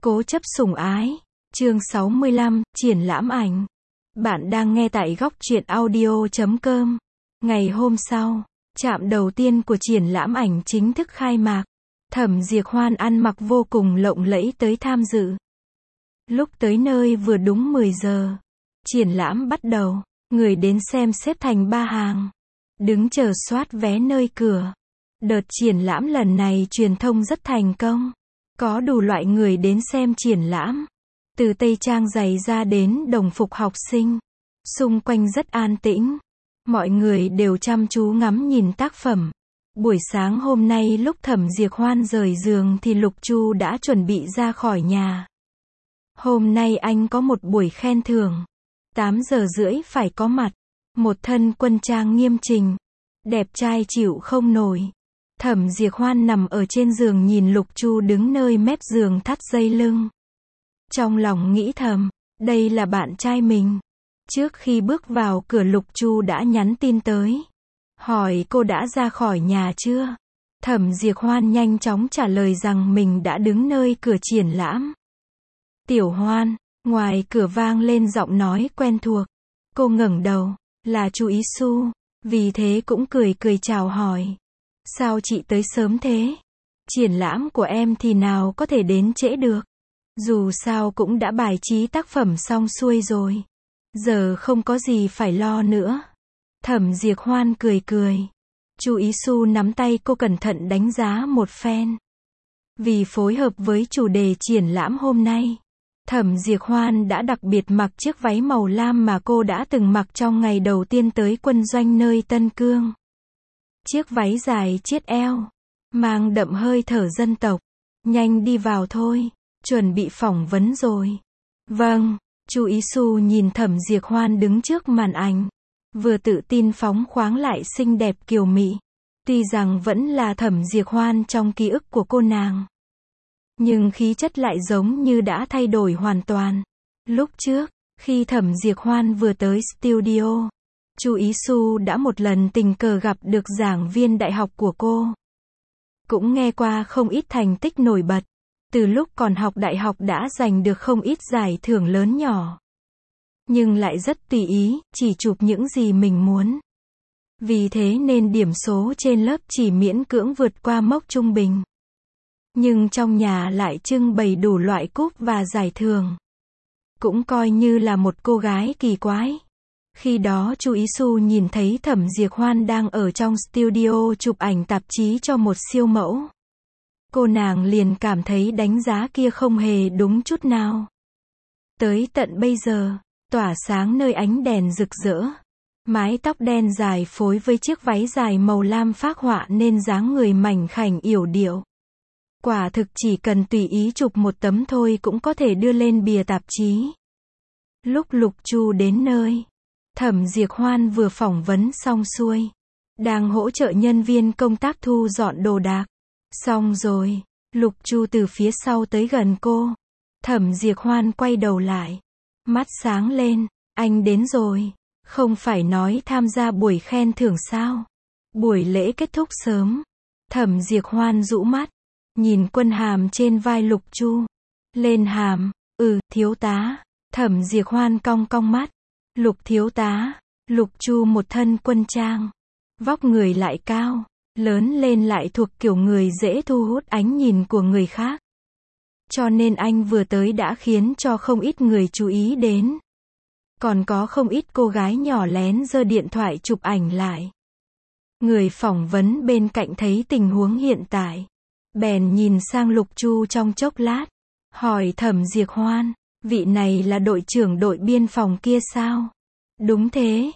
Cố chấp sủng ái. Chương 65, triển lãm ảnh. Bạn đang nghe tại góc truyện audio.com. Ngày hôm sau, trạm đầu tiên của triển lãm ảnh chính thức khai mạc. Thẩm Diệp Hoan ăn mặc vô cùng lộng lẫy tới tham dự. Lúc tới nơi vừa đúng 10 giờ. Triển lãm bắt đầu, người đến xem xếp thành 3 hàng. Đứng chờ soát vé nơi cửa. Đợt triển lãm lần này truyền thông rất thành công. Có đủ loại người đến xem triển lãm. Từ tây trang giày ra đến đồng phục học sinh. Xung quanh rất an tĩnh. Mọi người đều chăm chú ngắm nhìn tác phẩm. Buổi sáng hôm nay lúc Thẩm Diệp Hoan rời giường thì Lục Chu đã chuẩn bị ra khỏi nhà. Hôm nay anh có một buổi khen thưởng. 8 giờ rưỡi phải có mặt. Một thân quân trang nghiêm chỉnh. Đẹp trai chịu không nổi. Thẩm Diệp Hoan nằm ở trên giường nhìn Lục Chu đứng nơi mép giường thắt dây lưng. Trong lòng nghĩ thầm, đây là bạn trai mình. Trước khi bước vào cửa Lục Chu đã nhắn tin tới. Hỏi cô đã ra khỏi nhà chưa? Thẩm Diệp Hoan nhanh chóng trả lời rằng mình đã đứng nơi cửa triển lãm. Tiểu Hoan, ngoài cửa vang lên giọng nói quen thuộc. Cô ngẩng đầu, là chú Ý Xu, vì thế cũng cười cười chào hỏi. Sao chị tới sớm thế? Triển lãm của em thì nào có thể đến trễ được. Dù sao cũng đã bài trí tác phẩm xong xuôi rồi. Giờ không có gì phải lo nữa. Thẩm Diệp Hoan cười cười. Chú Ý Xu nắm tay cô cẩn thận đánh giá một phen. Vì phối hợp với chủ đề triển lãm hôm nay, Thẩm Diệp Hoan đã đặc biệt mặc chiếc váy màu lam mà cô đã từng mặc trong ngày đầu tiên tới quân doanh nơi Tân Cương. Chiếc váy dài chiết eo, mang đậm hơi thở dân tộc. Nhanh đi vào thôi, chuẩn bị phỏng vấn rồi. Vâng, chú Ý Xu nhìn Thẩm Diệp Hoan đứng trước màn ảnh. Vừa tự tin phóng khoáng lại xinh đẹp kiều mị. Tuy rằng vẫn là Thẩm Diệp Hoan trong ký ức của cô nàng. Nhưng khí chất lại giống như đã thay đổi hoàn toàn. Lúc trước, khi Thẩm Diệp Hoan vừa tới studio, chú Ý Xu đã một lần tình cờ gặp được giảng viên đại học của cô. Cũng nghe qua không ít thành tích nổi bật. Từ lúc còn học đại học đã giành được không ít giải thưởng lớn nhỏ. Nhưng lại rất tùy ý, chỉ chụp những gì mình muốn. Vì thế nên điểm số trên lớp chỉ miễn cưỡng vượt qua mốc trung bình. Nhưng trong nhà lại trưng bày đủ loại cúp và giải thưởng. Cũng coi như là một cô gái kỳ quái. Khi đó chú Ý Xu nhìn thấy Thẩm Diệp Hoan đang ở trong studio chụp ảnh tạp chí cho một siêu mẫu. Cô nàng liền cảm thấy đánh giá kia không hề đúng chút nào. Tới tận bây giờ, tỏa sáng nơi ánh đèn rực rỡ. Mái tóc đen dài phối với chiếc váy dài màu lam phác họa nên dáng người mảnh khảnh yểu điệu. Quả thực chỉ cần tùy ý chụp một tấm thôi cũng có thể đưa lên bìa tạp chí. Lúc Lục Chu đến nơi, Thẩm Diệp Hoan vừa phỏng vấn xong xuôi. Đang hỗ trợ nhân viên công tác thu dọn đồ đạc. Xong rồi, Lục Chu từ phía sau tới gần cô. Thẩm Diệp Hoan quay đầu lại. Mắt sáng lên, anh đến rồi. Không phải nói tham gia buổi khen thưởng sao? Buổi lễ kết thúc sớm. Thẩm Diệp Hoan rũ mắt. Nhìn quân hàm trên vai Lục Chu. Lên hàm, thiếu tá. Thẩm Diệp Hoan cong cong mắt. Lục thiếu tá. Lục Chu một thân quân trang. Vóc người lại cao. Lớn lên lại thuộc kiểu người dễ thu hút ánh nhìn của người khác. Cho nên anh vừa tới đã khiến cho không ít người chú ý đến. Còn có không ít cô gái nhỏ lén giơ điện thoại chụp ảnh lại. Người phỏng vấn bên cạnh thấy tình huống hiện tại. Bèn nhìn sang Lục Chu trong chốc lát. Hỏi Thẩm Diệp Hoan, vị này là đội trưởng đội biên phòng kia sao? Đúng thế,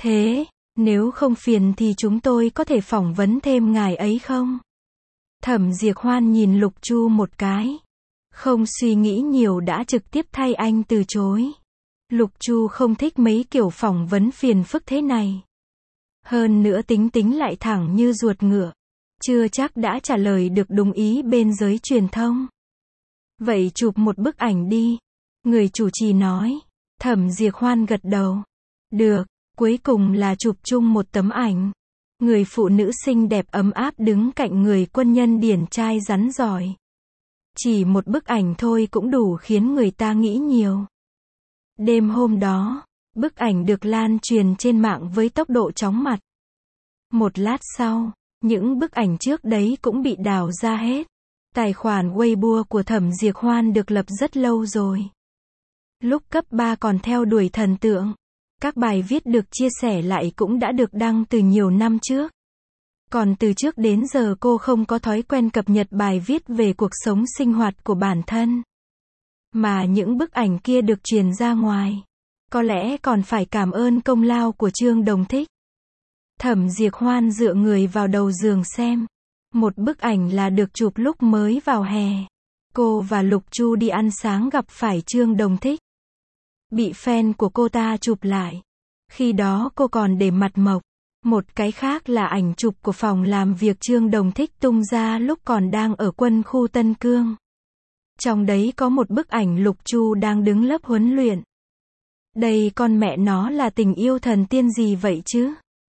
nếu không phiền thì chúng tôi có thể phỏng vấn thêm ngài ấy không? Thẩm Diệp Hoan nhìn Lục Chu một cái. Không suy nghĩ nhiều đã trực tiếp thay anh từ chối. Lục Chu không thích mấy kiểu phỏng vấn phiền phức thế này. Hơn nữa tính lại thẳng như ruột ngựa. Chưa chắc đã trả lời được đúng ý bên giới truyền thông. Vậy chụp một bức ảnh đi. Người chủ trì nói. Thẩm Diệp Hoan gật đầu. Được. Cuối cùng là chụp chung một tấm ảnh. Người phụ nữ xinh đẹp ấm áp đứng cạnh người quân nhân điển trai rắn giỏi. Chỉ một bức ảnh thôi cũng đủ khiến người ta nghĩ nhiều. Đêm hôm đó, bức ảnh được lan truyền trên mạng với tốc độ chóng mặt. Một lát sau, những bức ảnh trước đấy cũng bị đào ra hết. Tài khoản Weibo của Thẩm Diệc Hoan được lập rất lâu rồi. Lúc cấp 3 còn theo đuổi thần tượng. Các bài viết được chia sẻ lại cũng đã được đăng từ nhiều năm trước. Còn từ trước đến giờ cô không có thói quen cập nhật bài viết về cuộc sống sinh hoạt của bản thân. Mà những bức ảnh kia được truyền ra ngoài. Có lẽ còn phải cảm ơn công lao của Trương Đồng Thích. Thẩm Diệc Hoan dựa người vào đầu giường xem. Một bức ảnh là được chụp lúc mới vào hè. Cô và Lục Chu đi ăn sáng gặp phải Trương Đồng Thích. Bị fan của cô ta chụp lại. Khi đó cô còn để mặt mộc. Một cái khác là ảnh chụp của phòng làm việc Trương Đồng Thích tung ra lúc còn đang ở quân khu Tân Cương. Trong đấy có một bức ảnh Lục Chu đang đứng lớp huấn luyện. Đây con mẹ nó là tình yêu thần tiên gì vậy chứ?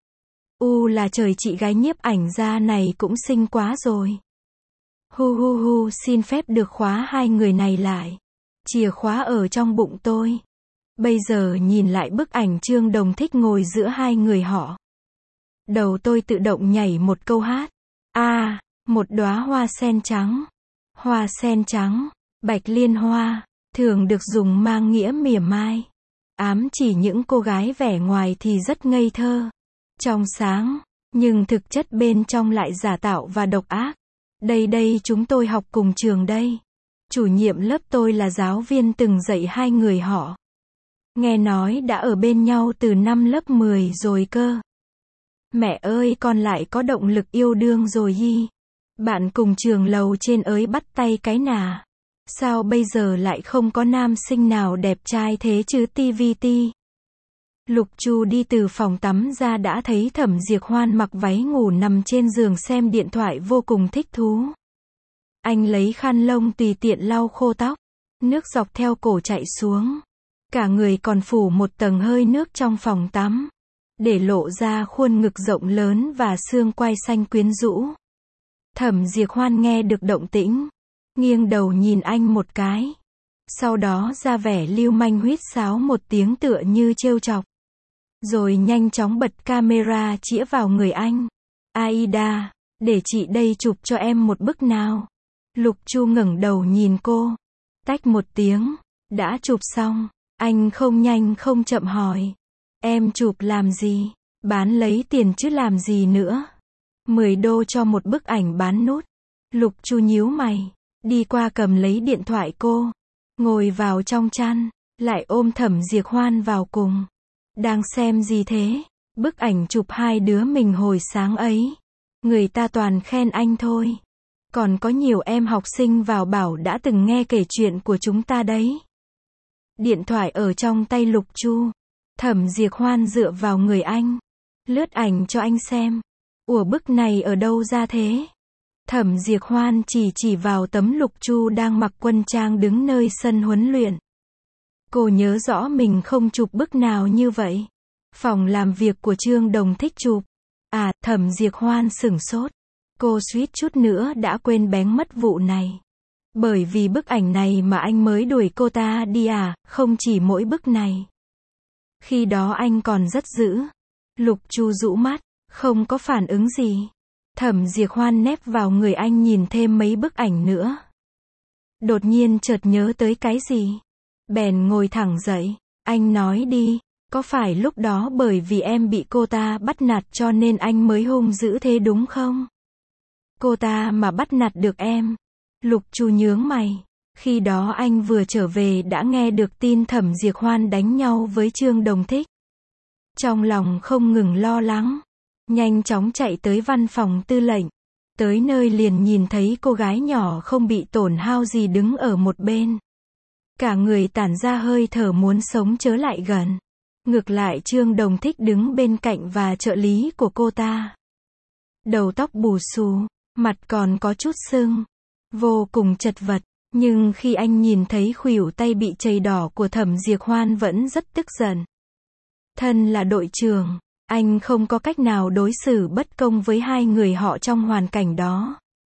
Là trời, chị gái nhiếp ảnh gia này cũng xinh quá rồi. Hu xin phép được khóa hai người này lại. Chìa khóa ở trong bụng tôi. Bây giờ nhìn lại bức ảnh Trương Đồng Thích ngồi giữa hai người họ. Đầu tôi tự động nhảy một câu hát. Một đóa hoa sen trắng. Hoa sen trắng, bạch liên hoa, thường được dùng mang nghĩa mỉa mai. Ám chỉ những cô gái vẻ ngoài thì rất ngây thơ, trong sáng, nhưng thực chất bên trong lại giả tạo và độc ác. Đây chúng tôi học cùng trường đây. Chủ nhiệm lớp tôi là giáo viên từng dạy hai người họ. Nghe nói đã ở bên nhau từ năm lớp 10 rồi cơ. Mẹ ơi, con lại có động lực yêu đương rồi hi. Bạn cùng trường lầu trên ới bắt tay cái nà. Sao bây giờ lại không có nam sinh nào đẹp trai thế chứ TVT. Lục Chu đi từ phòng tắm ra đã thấy Thẩm Diệc Hoan mặc váy ngủ nằm trên giường xem điện thoại vô cùng thích thú. Anh lấy khăn lông tùy tiện lau khô tóc. Nước dọc theo cổ chạy xuống. Cả người còn phủ một tầng hơi nước trong phòng tắm. Để lộ ra khuôn ngực rộng lớn và xương quai xanh quyến rũ. Thẩm Diệc Hoan nghe được động tĩnh. Nghiêng đầu nhìn anh một cái. Sau đó ra vẻ lưu manh huýt sáo một tiếng tựa như trêu chọc. Rồi nhanh chóng bật camera chĩa vào người anh. Aida, để chị đây chụp cho em một bức nào. Lục Chu ngẩng đầu nhìn cô. Tách một tiếng. Đã chụp xong. Anh không nhanh không chậm hỏi. Em chụp làm gì? Bán lấy tiền chứ làm gì nữa? 10 đô cho một bức ảnh bán nút. Lục Chu nhíu mày. Đi qua cầm lấy điện thoại cô. Ngồi vào trong chăn. Lại ôm Thẩm Diệc Hoan vào cùng. Đang xem gì thế? Bức ảnh chụp hai đứa mình hồi sáng ấy. Người ta toàn khen anh thôi. Còn có nhiều em học sinh vào bảo đã từng nghe kể chuyện của chúng ta đấy. Điện thoại ở trong tay Lục Chu. Thẩm Diệc Hoan dựa vào người anh. Lướt ảnh cho anh xem. Bức này ở đâu ra thế? Thẩm Diệc Hoan chỉ vào tấm Lục Chu đang mặc quân trang đứng nơi sân huấn luyện. Cô nhớ rõ mình không chụp bức nào như vậy. Phòng làm việc của Trương Đồng Thích chụp. Thẩm Diệc Hoan sửng sốt. Cô suýt chút nữa đã quên bén mất vụ này. Bởi vì bức ảnh này mà anh mới đuổi cô ta đi không chỉ mỗi bức này. Khi đó anh còn rất dữ. Lục Chu rũ mắt, không có phản ứng gì. Thẩm Diệc Hoan nép vào người anh nhìn thêm mấy bức ảnh nữa. Đột nhiên chợt nhớ tới cái gì. Bèn ngồi thẳng dậy. Anh nói đi, có phải lúc đó bởi vì em bị cô ta bắt nạt cho nên anh mới hung dữ thế đúng không? Cô ta mà bắt nạt được em. Lục Chu nhướng mày. Khi đó anh vừa trở về đã nghe được tin Thẩm Diệc Hoan đánh nhau với Trương Đồng Thích. Trong lòng không ngừng lo lắng. Nhanh chóng chạy tới văn phòng tư lệnh. Tới nơi liền nhìn thấy cô gái nhỏ không bị tổn hao gì đứng ở một bên. Cả người tản ra hơi thở muốn sống chớ lại gần. Ngược lại Trương Đồng Thích đứng bên cạnh và trợ lý của cô ta. Đầu tóc bù xù, mặt còn có chút sưng. Vô cùng chật vật. Nhưng khi anh nhìn thấy khuỷu tay bị chày đỏ của Thẩm Diệc Hoan vẫn rất tức giận. Thân là đội trưởng, anh không có cách nào đối xử bất công với hai người họ trong hoàn cảnh đó.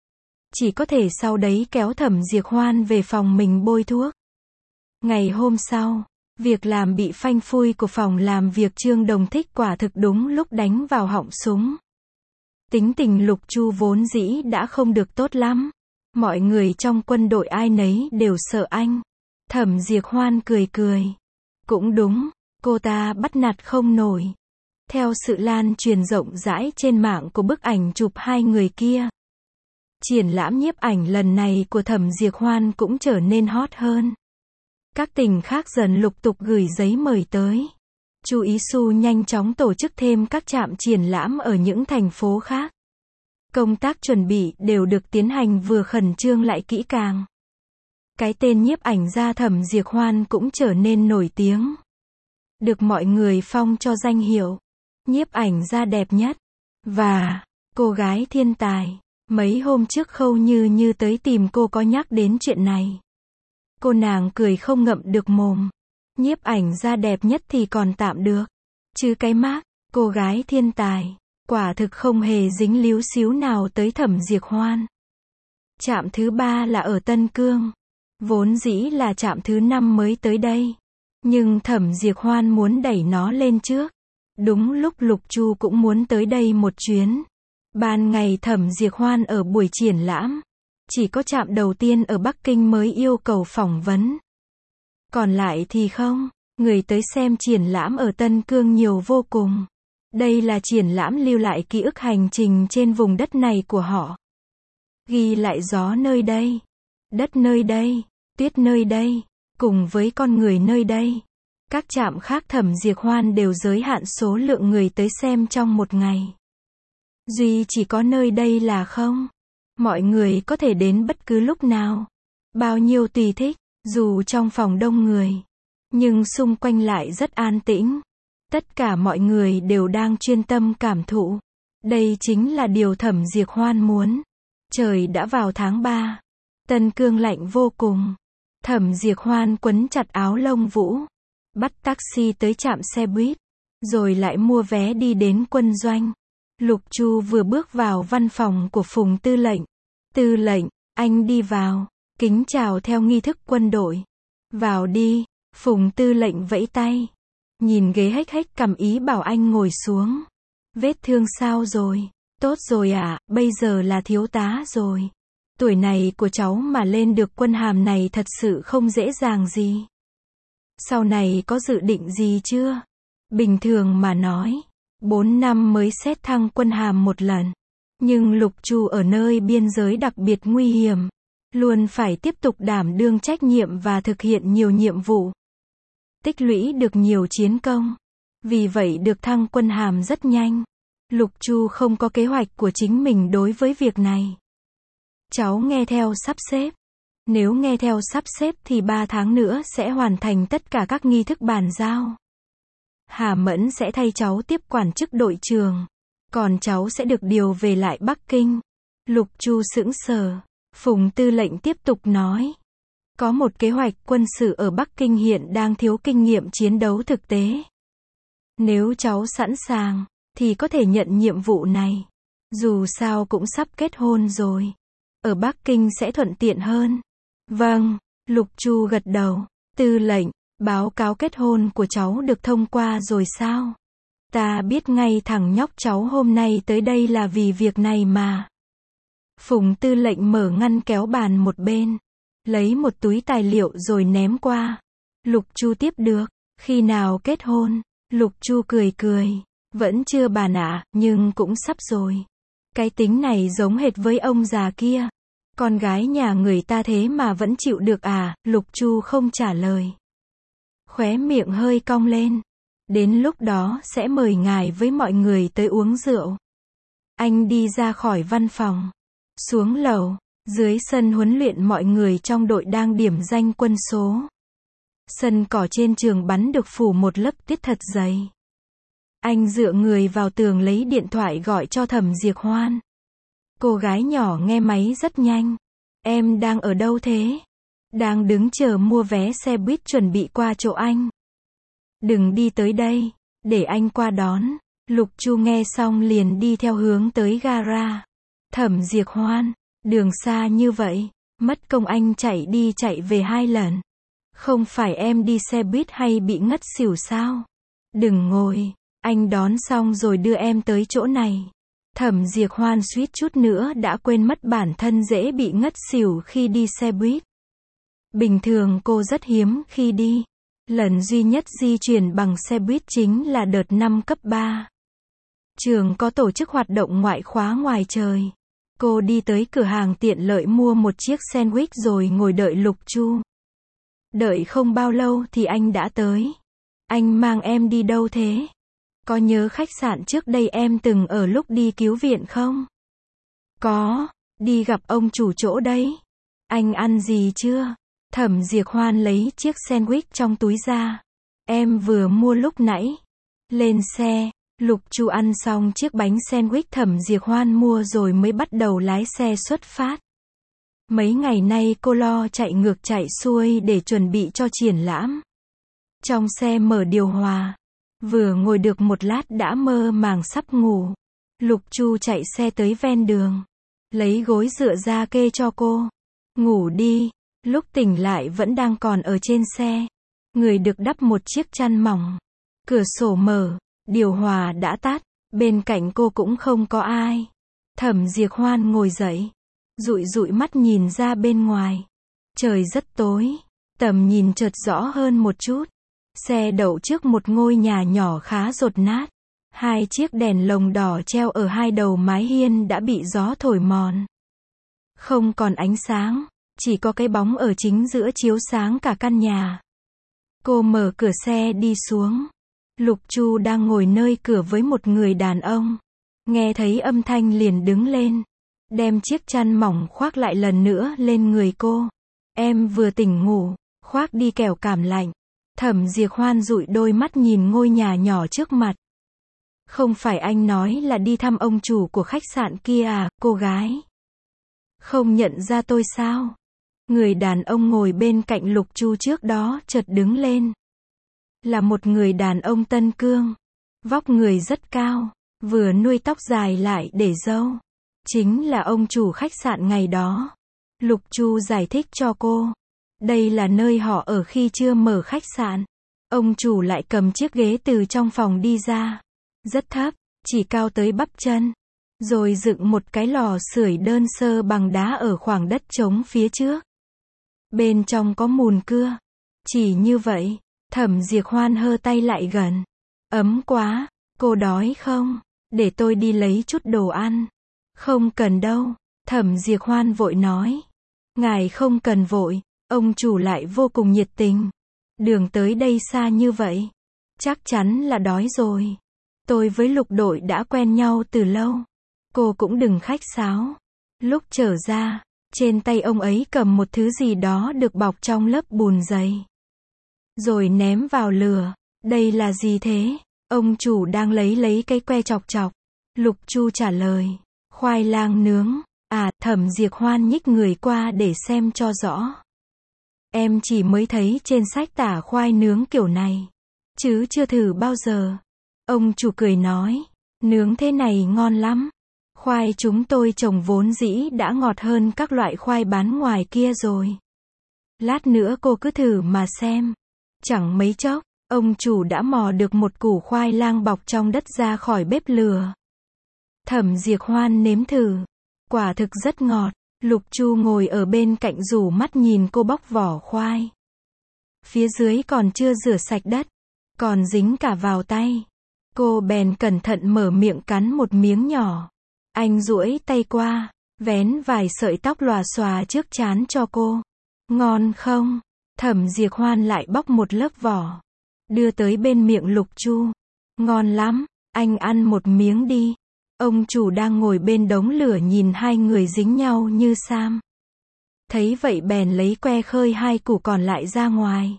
chỉ có thể sau đấy kéo Thẩm Diệp Hoan về phòng mình bôi thuốc. Ngày hôm sau, việc làm bị phanh phui của phòng làm việc Trương Đồng Thích quả thực đúng lúc đánh vào họng súng. Tính tình Lục Chu vốn dĩ đã không được tốt lắm. Mọi người trong quân đội ai nấy đều sợ anh. Thẩm Diệp Hoan cười cười. Cũng đúng, cô ta bắt nạt không nổi. Theo sự lan truyền rộng rãi trên mạng của bức ảnh chụp hai người kia, triển lãm nhiếp ảnh lần này của Thẩm Diệp Hoan cũng trở nên hot hơn. Các tỉnh khác dần lục tục gửi giấy mời tới. Chu Ý Xu nhanh chóng tổ chức thêm các trạm triển lãm ở những thành phố khác. Công tác chuẩn bị đều được tiến hành vừa khẩn trương lại kỹ càng. Cái tên nhiếp ảnh gia Thẩm Diệp Hoan cũng trở nên nổi tiếng. Được mọi người phong cho danh hiệu nhiếp ảnh gia đẹp nhất và cô gái thiên tài. Mấy hôm trước Khâu Như tới tìm cô có nhắc đến chuyện này. Cô nàng cười không ngậm được mồm. Nhiếp ảnh gia đẹp nhất thì còn tạm được. Chứ cái mác, cô gái thiên tài, quả thực không hề dính líu xíu nào tới Thẩm Diệp Hoan. Trạm thứ 3 là ở Tân Cương. Vốn dĩ là trạm thứ 5 mới tới đây. Nhưng Thẩm Diệp Hoan muốn đẩy nó lên trước. Đúng lúc Lục Chu cũng muốn tới đây một chuyến. Ban ngày Thẩm Diệp Hoan ở buổi triển lãm. Chỉ có trạm đầu tiên ở Bắc Kinh mới yêu cầu phỏng vấn. Còn lại thì không. Người tới xem triển lãm ở Tân Cương nhiều vô cùng. Đây là triển lãm lưu lại ký ức hành trình trên vùng đất này của họ. Ghi lại gió nơi đây, đất nơi đây, tuyết nơi đây, cùng với con người nơi đây. Các trạm khác Thẩm Diệp Hoan đều giới hạn số lượng người tới xem trong một ngày. Duy chỉ có nơi đây là không. Mọi người có thể đến bất cứ lúc nào. Bao nhiêu tùy thích, dù trong phòng đông người. Nhưng xung quanh lại rất an tĩnh. Tất cả mọi người đều đang chuyên tâm cảm thụ. Đây chính là điều Thẩm Diệp Hoan muốn. Trời đã vào tháng 3. Tân Cương lạnh vô cùng. Thẩm Diệp Hoan quấn chặt áo lông vũ. Bắt taxi tới trạm xe buýt. Rồi lại mua vé đi đến quân doanh. Lục Chu vừa bước vào văn phòng của Phùng Tư lệnh. Tư lệnh, anh đi vào. Kính chào theo nghi thức quân đội. Vào đi. Phùng Tư lệnh vẫy tay. Nhìn ghế hếch hếch cầm ý bảo anh ngồi xuống. Vết thương sao rồi? Tốt rồi ạ, bây giờ là thiếu tá rồi. Tuổi này của cháu mà lên được quân hàm này thật sự không dễ dàng gì. Sau này có dự định gì chưa? Bình thường mà nói, 4 năm mới xét thăng quân hàm một lần. Nhưng Lục Chu ở nơi biên giới đặc biệt nguy hiểm. Luôn phải tiếp tục đảm đương trách nhiệm và thực hiện nhiều nhiệm vụ. Tích lũy được nhiều chiến công. Vì vậy được thăng quân hàm rất nhanh. Lục Chu không có kế hoạch của chính mình đối với việc này. Cháu nghe theo sắp xếp. Nếu nghe theo sắp xếp thì 3 tháng nữa sẽ hoàn thành tất cả các nghi thức bàn giao. Hà Mẫn sẽ thay cháu tiếp quản chức đội trưởng. Còn cháu sẽ được điều về lại Bắc Kinh. Lục Chu sững sờ. Phùng Tư lệnh tiếp tục nói. Có một kế hoạch quân sự ở Bắc Kinh hiện đang thiếu kinh nghiệm chiến đấu thực tế. Nếu cháu sẵn sàng, thì có thể nhận nhiệm vụ này. Dù sao cũng sắp kết hôn rồi. Ở Bắc Kinh sẽ thuận tiện hơn. Vâng, Lục Chu gật đầu. Tư lệnh, báo cáo kết hôn của cháu được thông qua rồi sao? Ta biết ngay thằng nhóc cháu hôm nay tới đây là vì việc này mà. Phùng Tư lệnh mở ngăn kéo bàn một bên. Lấy một túi tài liệu rồi ném qua. Lục Chu tiếp được. Khi nào kết hôn? Lục Chu cười cười. Vẫn chưa bàn ạ, nhưng cũng sắp rồi. Cái tính này giống hệt với ông già kia. Con gái nhà người ta thế mà vẫn chịu được à? Lục Chu không trả lời. Khóe miệng hơi cong lên. Đến lúc đó sẽ mời ngài với mọi người tới uống rượu. Anh đi ra khỏi văn phòng. Xuống lầu. Dưới sân huấn luyện mọi người trong đội đang điểm danh quân số. Sân cỏ trên trường bắn được phủ một lớp tuyết thật dày. Anh dựa người vào tường lấy điện thoại gọi cho Thẩm Diệp Hoan. Cô gái nhỏ nghe máy rất nhanh. Em đang ở đâu thế? Đang đứng chờ mua vé xe buýt chuẩn bị qua chỗ anh. Đừng đi tới đây, để anh qua đón. Lục Chu nghe xong liền đi theo hướng tới gara. Thẩm Diệp Hoan, Đường xa như vậy, mất công anh chạy đi chạy về 2 lần. Không phải em đi xe buýt hay bị ngất xỉu sao? Đừng ngồi, anh đón xong rồi đưa em tới chỗ này. Thẩm Diệp Hoan suýt chút nữa đã quên mất bản thân dễ bị ngất xỉu khi đi xe buýt. Bình thường cô rất hiếm khi đi. Lần duy nhất di chuyển bằng xe buýt chính là đợt năm cấp 3. Trường có tổ chức hoạt động ngoại khóa ngoài trời. Cô đi tới cửa hàng tiện lợi mua một chiếc sandwich rồi ngồi đợi Lục Chu. Đợi không bao lâu thì anh đã tới. Anh mang em đi đâu thế? Có nhớ khách sạn trước đây em từng ở lúc đi cứu viện không? Có, đi gặp ông chủ chỗ đấy. Anh ăn gì chưa? Thẩm Diệp Hoan lấy chiếc sandwich trong túi ra. Em vừa mua lúc nãy. Lên xe, Lục Chu ăn xong chiếc bánh sandwich Thẩm Diệp Hoan mua rồi mới bắt đầu lái xe xuất phát. Mấy ngày nay cô lo chạy ngược chạy xuôi để chuẩn bị cho triển lãm. Trong xe mở điều hòa. Vừa ngồi được một lát đã mơ màng sắp ngủ. Lục Chu chạy xe tới ven đường. Lấy gối dựa ra kê cho cô. Ngủ đi. Lúc tỉnh lại vẫn đang còn ở trên xe. Người được đắp một chiếc chăn mỏng. Cửa sổ mở. Điều hòa đã tắt. Bên cạnh cô cũng không có ai. Thẩm Diệp Hoan ngồi dậy. Dụi dụi mắt nhìn ra bên ngoài. Trời rất tối. Tầm nhìn chợt rõ hơn một chút. Xe đậu trước một ngôi nhà nhỏ khá dột nát. 2 chiếc đèn lồng đỏ treo ở 2 đầu mái hiên đã bị gió thổi mòn. Không còn ánh sáng, chỉ có cái bóng ở chính giữa chiếu sáng cả căn nhà. Cô mở cửa xe đi xuống. Lục Chu đang ngồi nơi cửa với một người đàn ông. Nghe thấy âm thanh liền đứng lên. Đem chiếc chăn mỏng khoác lại lần nữa lên người cô. Em vừa tỉnh ngủ, khoác đi kẻo cảm lạnh. Thẩm Diệp Hoan dụi đôi mắt nhìn ngôi nhà nhỏ trước mặt. Không phải anh nói là đi thăm ông chủ của khách sạn kia à, cô gái? Không nhận ra tôi sao? Người đàn ông ngồi bên cạnh Lục Chu trước đó chợt đứng lên. Là một người đàn ông Tân Cương. Vóc người rất cao, vừa nuôi tóc dài lại để râu. Chính là ông chủ khách sạn ngày đó. Lục Chu giải thích cho cô. Đây là nơi họ ở khi chưa mở khách sạn. Ông chủ lại cầm chiếc ghế từ trong phòng đi ra. Rất thấp, chỉ cao tới bắp chân. Rồi dựng một cái lò sưởi đơn sơ bằng đá ở khoảng đất trống phía trước. Bên trong có mùn cưa. Chỉ như vậy, Thẩm Diệp Hoan hơ tay lại gần. Ấm quá, cô đói không? Để tôi đi lấy chút đồ ăn. Không cần đâu, Thẩm Diệp Hoan vội nói. Ngài không cần vội. Ông chủ lại vô cùng nhiệt tình. Đường tới đây xa như vậy. Chắc chắn là đói rồi. Tôi với Lục đội đã quen nhau từ lâu. Cô cũng đừng khách sáo. Lúc trở ra, trên tay ông ấy cầm một thứ gì đó được bọc trong lớp bùn dày. Rồi ném vào lửa. Đây là gì thế? Ông chủ đang lấy cái que chọc chọc. Lục Chu trả lời. Khoai lang nướng. À, Thẩm Diệp Hoan nhích người qua để xem cho rõ. Em chỉ mới thấy trên sách tả khoai nướng kiểu này. Chứ chưa thử bao giờ. Ông chủ cười nói. Nướng thế này ngon lắm. Khoai chúng tôi trồng vốn dĩ đã ngọt hơn các loại khoai bán ngoài kia rồi. Lát nữa cô cứ thử mà xem. Chẳng mấy chốc, ông chủ đã mò được một củ khoai lang bọc trong đất ra khỏi bếp lửa. Thẩm Diệp Hoan nếm thử. Quả thực rất ngọt. Lục Chu ngồi ở bên cạnh rủ mắt nhìn cô bóc vỏ khoai. Phía dưới còn chưa rửa sạch đất. Còn dính cả vào tay. Cô bèn cẩn thận mở miệng cắn một miếng nhỏ. Anh duỗi tay qua, vén vài sợi tóc lòa xòa trước trán cho cô. Ngon không? Thẩm Diệp Hoan lại bóc một lớp vỏ. Đưa tới bên miệng Lục Chu. Ngon lắm, anh ăn một miếng đi. Ông chủ đang ngồi bên đống lửa nhìn hai người dính nhau như sam. Thấy vậy bèn lấy que khơi 2 củ còn lại ra ngoài.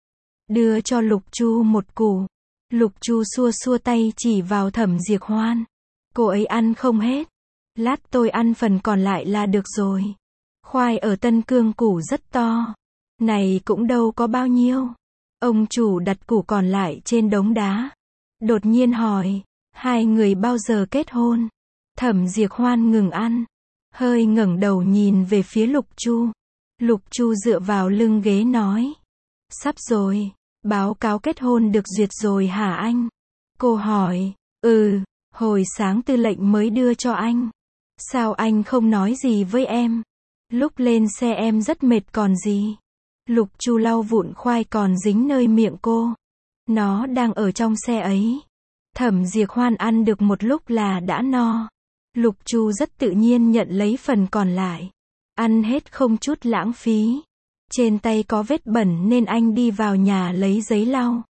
Đưa cho Lục Chu một củ. Lục Chu xua xua tay chỉ vào Thẩm Diệp Hoan. Cô ấy ăn không hết. Lát tôi ăn phần còn lại là được rồi. Khoai ở Tân Cương củ rất to. Này cũng đâu có bao nhiêu. Ông chủ đặt củ còn lại trên đống đá. Đột nhiên hỏi. Hai người bao giờ kết hôn? Thẩm Diệp Hoan ngừng ăn. hơi ngẩng đầu nhìn về phía Lục Chu. Lục Chu dựa vào lưng ghế nói. Sắp rồi, báo cáo kết hôn được duyệt rồi hả anh? Cô hỏi. Hồi sáng tư lệnh mới đưa cho anh. Sao anh không nói gì với em? Lúc lên xe em rất mệt còn gì. Lục Chu lau vụn khoai còn dính nơi miệng cô. Nó đang ở trong xe ấy. Thẩm Diệp Hoan ăn được một lúc là đã no. Lục Chu rất tự nhiên nhận lấy phần còn lại. Ăn hết không chút lãng phí. Trên tay có vết bẩn nên anh đi vào nhà lấy giấy lau.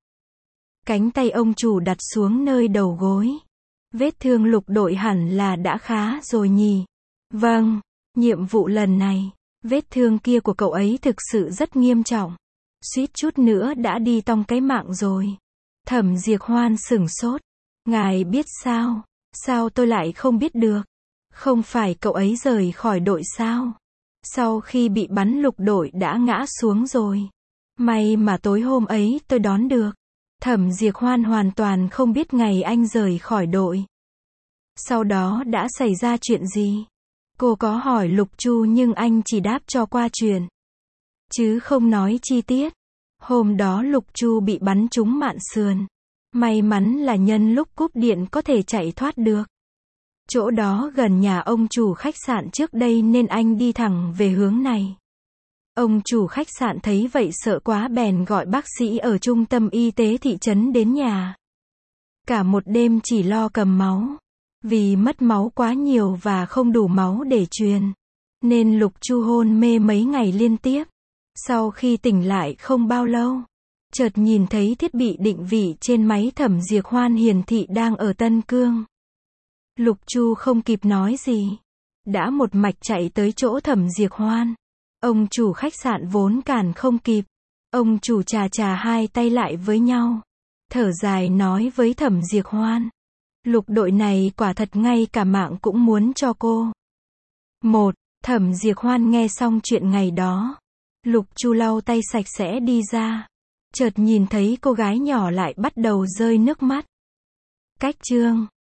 Cánh tay ông chủ đặt xuống nơi đầu gối. Vết thương Lục đội hẳn là đã khá rồi nhỉ? Vâng, nhiệm vụ lần này, vết thương kia của cậu ấy thực sự rất nghiêm trọng. Suýt chút nữa đã đi tong cái mạng rồi. Thẩm Diệp Hoan sửng sốt. Ngài biết sao? Sao tôi lại không biết được? Không phải cậu ấy rời khỏi đội sao? Sau khi bị bắn Lục đội đã ngã xuống rồi. May mà tối hôm ấy tôi đón được. Thẩm Diệp Hoan hoàn toàn không biết ngày anh rời khỏi đội. Sau đó đã xảy ra chuyện gì? Cô có hỏi Lục Chu nhưng anh chỉ đáp cho qua chuyện. Chứ không nói chi tiết. Hôm đó Lục Chu bị bắn trúng mạn sườn. May mắn là nhân lúc cúp điện có thể chạy thoát được. Chỗ đó gần nhà ông chủ khách sạn trước đây nên anh đi thẳng về hướng này. Ông chủ khách sạn thấy vậy sợ quá bèn gọi bác sĩ ở trung tâm y tế thị trấn đến nhà. Cả một đêm chỉ lo cầm máu. Vì mất máu quá nhiều và không đủ máu để truyền. Nên Lục Chu hôn mê mấy ngày liên tiếp. Sau khi tỉnh lại không bao lâu. Chợt nhìn thấy thiết bị định vị trên máy Thẩm Diệp Hoan hiển thị đang ở Tân Cương. Lục Chu không kịp nói gì. Đã một mạch chạy tới chỗ Thẩm Diệp Hoan. Ông chủ khách sạn vốn cản không kịp. Ông chủ chà hai tay lại với nhau. Thở dài nói với Thẩm Diệp Hoan. Lục đội này quả thật ngay cả mạng cũng muốn cho cô. Thẩm Diệp Hoan nghe xong chuyện ngày đó. Lục Chu lau tay sạch sẽ đi ra. Chợt nhìn thấy cô gái nhỏ lại bắt đầu rơi nước mắt. Cách chương